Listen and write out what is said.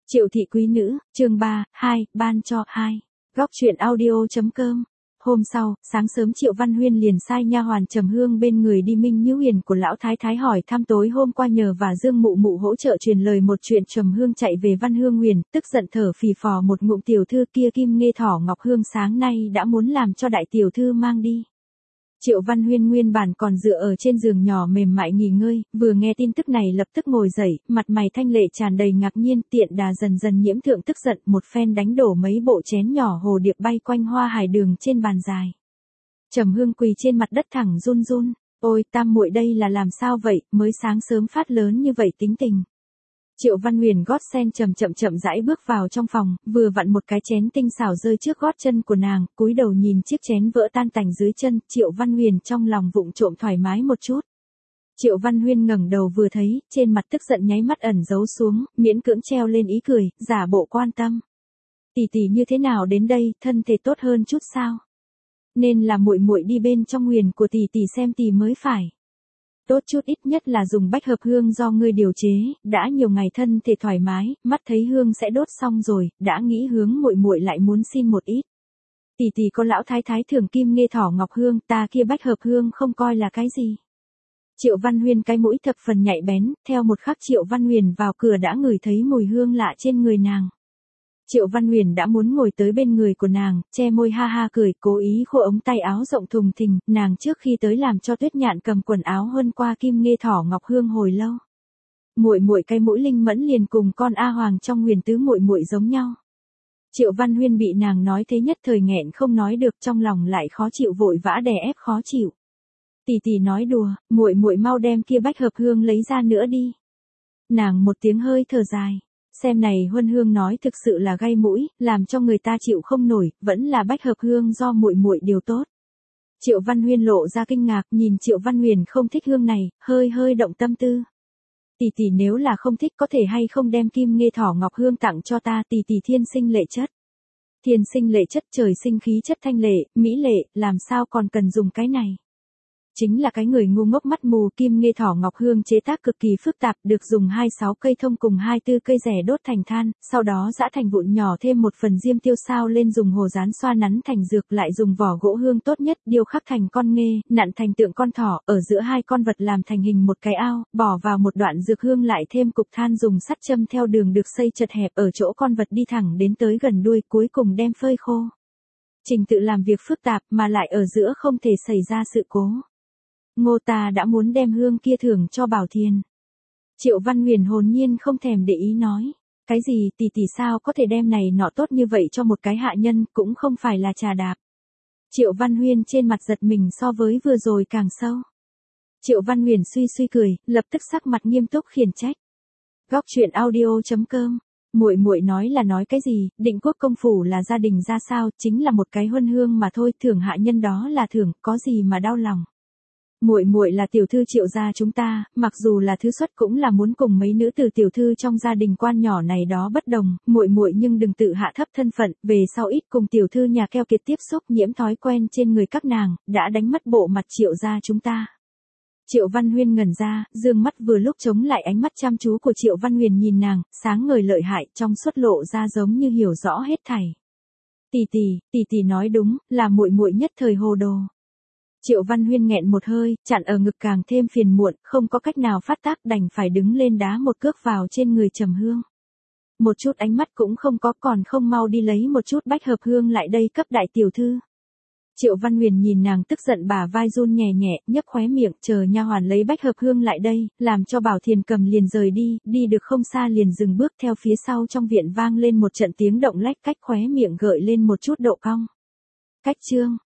Triệu thị quý nữ, chương 3, 2, ban cho 2. Góc truyện audio.com. Hôm sau, sáng sớm Triệu Văn Huyên liền sai nha hoàn Trầm Hương bên người đi Minh Nhữ Hiền của lão thái thái hỏi thăm tối hôm qua nhờ và Dương Mụ Mụ hỗ trợ truyền lời một chuyện. Trầm Hương chạy về Văn Hương Huyền, tức giận thở phì phò một ngụm, tiểu thư kia Kim Nghê Thỏ Ngọc Hương sáng nay đã muốn làm cho đại tiểu thư mang đi. Triệu Văn Huyên nguyên bản còn dựa ở trên giường nhỏ mềm mại nghỉ ngơi, vừa nghe tin tức này lập tức ngồi dậy, mặt mày thanh lệ tràn đầy ngạc nhiên, tiện đà dần dần nhiễm thượng tức giận, một phen đánh đổ mấy bộ chén nhỏ hồ điệp bay quanh hoa hải đường trên bàn dài. Trầm Hương quỳ trên mặt đất thẳng run run, ôi tam muội đây là làm sao vậy, mới sáng sớm phát lớn như vậy tính tình. Triệu Văn Huyền gót sen chậm rãi bước vào trong phòng, vừa vặn một cái chén tinh xảo rơi trước gót chân của nàng, cúi đầu nhìn chiếc chén vỡ tan tành dưới chân, Triệu Văn Huyền trong lòng vụng trộm thoải mái một chút. Triệu Văn Huyên ngẩng đầu vừa thấy, trên mặt tức giận nháy mắt ẩn giấu xuống, miễn cưỡng treo lên ý cười, giả bộ quan tâm. Tỷ tỷ như thế nào đến đây, thân thể tốt hơn chút sao? Nên là muội muội đi bên trong huyền của tỷ tỷ xem tỷ mới phải. Tốt chút, ít nhất là dùng bách hợp hương do ngươi điều chế, đã nhiều ngày thân thể thoải mái, mắt thấy hương sẽ đốt xong rồi, đã nghĩ hướng muội muội lại muốn xin một ít. Tỷ tỷ có lão thái thái thưởng Kim Nghê Thỏ Ngọc Hương, ta kia bách hợp hương không coi là cái gì. Triệu Văn Huyên cái mũi thập phần nhạy bén, theo một khắc Triệu Văn Huyền vào cửa đã ngửi thấy mùi hương lạ trên người nàng. Triệu Văn Huyền đã muốn ngồi tới bên người của nàng, che môi ha ha cười, cố ý khô ống tay áo rộng thùng thình, nàng trước khi tới làm cho Tuyết Nhạn cầm quần áo hơn qua Kim Nghê Thỏ Ngọc Hương hồi lâu. Muội muội cái mũi linh mẫn liền cùng con A Hoàng trong Huyền tứ muội muội giống nhau. Triệu Văn Huyên bị nàng nói thế nhất thời nghẹn không nói được, trong lòng lại khó chịu, vội vã đè ép khó chịu. Tỷ tỷ nói đùa, muội muội mau đem kia bách hợp hương lấy ra nữa đi. Nàng một tiếng hơi thở dài. Xem này huân hương nói thực sự là gây mũi, làm cho người ta chịu không nổi, vẫn là bách hợp hương do muội muội điều tốt. Triệu Văn Huyên lộ ra kinh ngạc, nhìn Triệu Văn Huyền không thích hương này, hơi động tâm tư. Tỷ tỷ nếu là không thích có thể hay không đem Kim Nghê Thỏ Ngọc Hương tặng cho ta, tỷ tỷ thiên sinh lệ chất. Thiên sinh lệ chất, trời sinh khí chất thanh lệ, mỹ lệ, làm sao còn cần dùng cái này. Chính là cái người ngu ngốc mắt mù. Kim Nghê Thỏ Ngọc Hương chế tác cực kỳ phức tạp, được dùng 26 cây thông cùng 24 cây rẻ đốt thành than, sau đó giã thành vụn nhỏ, thêm một phần diêm tiêu sao lên, dùng hồ dán xoa nắn thành dược, lại dùng vỏ gỗ hương tốt nhất điêu khắc thành con nghê, nặn thành tượng con thỏ, ở giữa hai con vật làm thành hình một cái ao, bỏ vào một đoạn dược hương, lại thêm cục than dùng sắt châm theo đường được xây chật hẹp ở chỗ con vật đi thẳng đến tới gần đuôi, cuối cùng đem phơi khô. Trình tự làm việc phức tạp mà lại ở giữa không thể xảy ra sự cố. Ngô ta đã muốn đem hương kia thưởng cho Bảo Thiền. Triệu Văn Huyền hồn nhiên không thèm để ý nói. Cái gì, tỷ tỷ sao có thể đem này nọ tốt như vậy cho một cái hạ nhân, cũng không phải là trà đạp. Triệu Văn Huyên trên mặt giật mình so với vừa rồi càng sâu. Triệu Văn Huyền suy cười, lập tức sắc mặt nghiêm túc khiển trách. Góc truyện audio.com. Muội muội nói là nói cái gì, Định Quốc công phủ là gia đình ra sao, chính là một cái huân hương mà thôi, thưởng hạ nhân đó là thưởng, có gì mà đau lòng. Muội muội là tiểu thư Triệu gia chúng ta, mặc dù là thứ xuất cũng là muốn cùng mấy nữ tử tiểu thư trong gia đình quan nhỏ này đó bất đồng, muội muội nhưng đừng tự hạ thấp thân phận, về sau ít cùng tiểu thư nhà keo kiệt tiếp xúc, nhiễm thói quen trên người các nàng, đã đánh mất bộ mặt Triệu gia chúng ta. Triệu Văn Huyên ngẩn ra, dương mắt vừa lúc chống lại ánh mắt chăm chú của Triệu Văn Huyền nhìn nàng, sáng ngời lợi hại, trong suốt lộ ra giống như hiểu rõ hết thảy. Tỷ tỷ nói đúng, là muội muội nhất thời hồ đồ. Triệu Văn Huyên nghẹn một hơi, chặn ở ngực càng thêm phiền muộn, không có cách nào phát tác, đành phải đứng lên đá một cước vào trên người Trầm Hương. Một chút ánh mắt cũng không có, còn không mau đi lấy một chút bách hợp hương lại đây cấp đại tiểu thư. Triệu Văn Huyền nhìn nàng tức giận, bả vai run nhẹ nhẹ, nhấc khóe miệng, chờ nha hoàn lấy bách hợp hương lại đây, làm cho Bảo Thiền cầm liền rời đi được không xa liền dừng bước, theo phía sau trong viện vang lên một trận tiếng động lách cách, khóe miệng gợi lên một chút độ cong. Cách chương